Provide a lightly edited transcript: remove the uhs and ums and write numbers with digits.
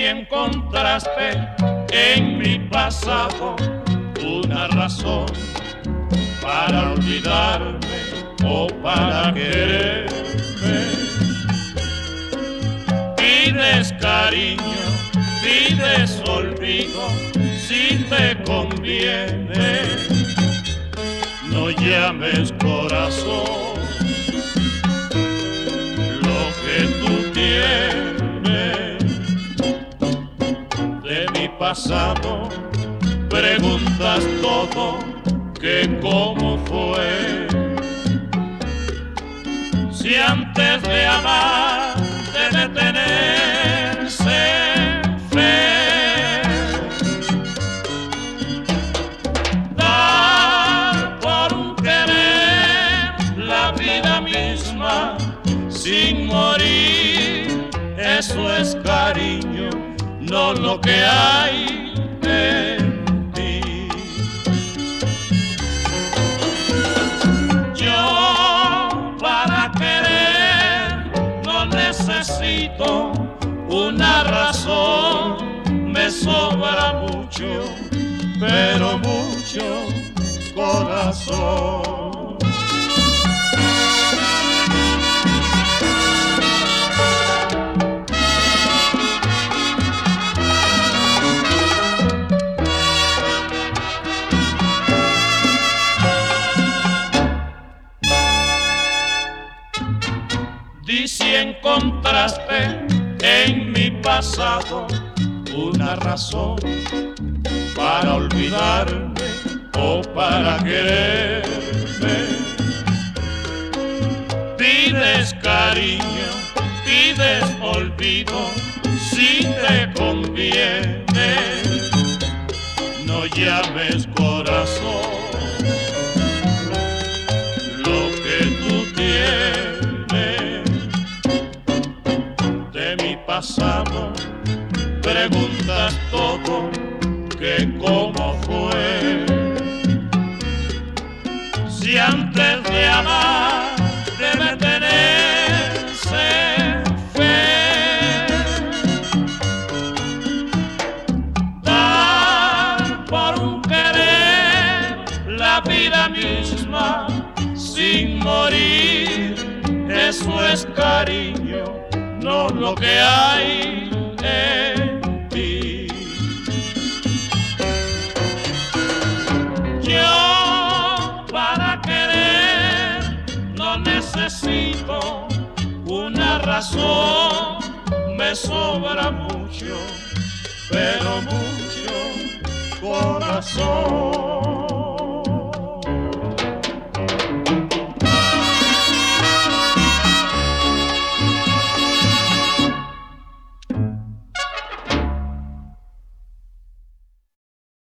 encontraste en mi pasado una razón para olvidarme o para quererme. Pides cariño, pides olvido, si te conviene. No llames corazón lo que tú tienes. De mi pasado preguntas todo, que cómo fue. Si antes de amar debe tenerse fe, dar por un querer la vida misma sin morir, eso es cariño, no lo que hay en ti. Yo para querer no necesito una razón, me sobra mucho, pero mucho corazón. Y si encontraste en mi pasado una razón para olvidarme o para quererme, pides cariño, pides olvido, si te conviene. No llames corazón lo que tú tienes. Pasado preguntas todo, que cómo fue. Si antes de amar debe tenerse fe, dar por un querer la vida misma sin morir, eso es cariño, no lo que hay en ti. Yo para querer no necesito una razón, me sobra mucho, pero mucho corazón.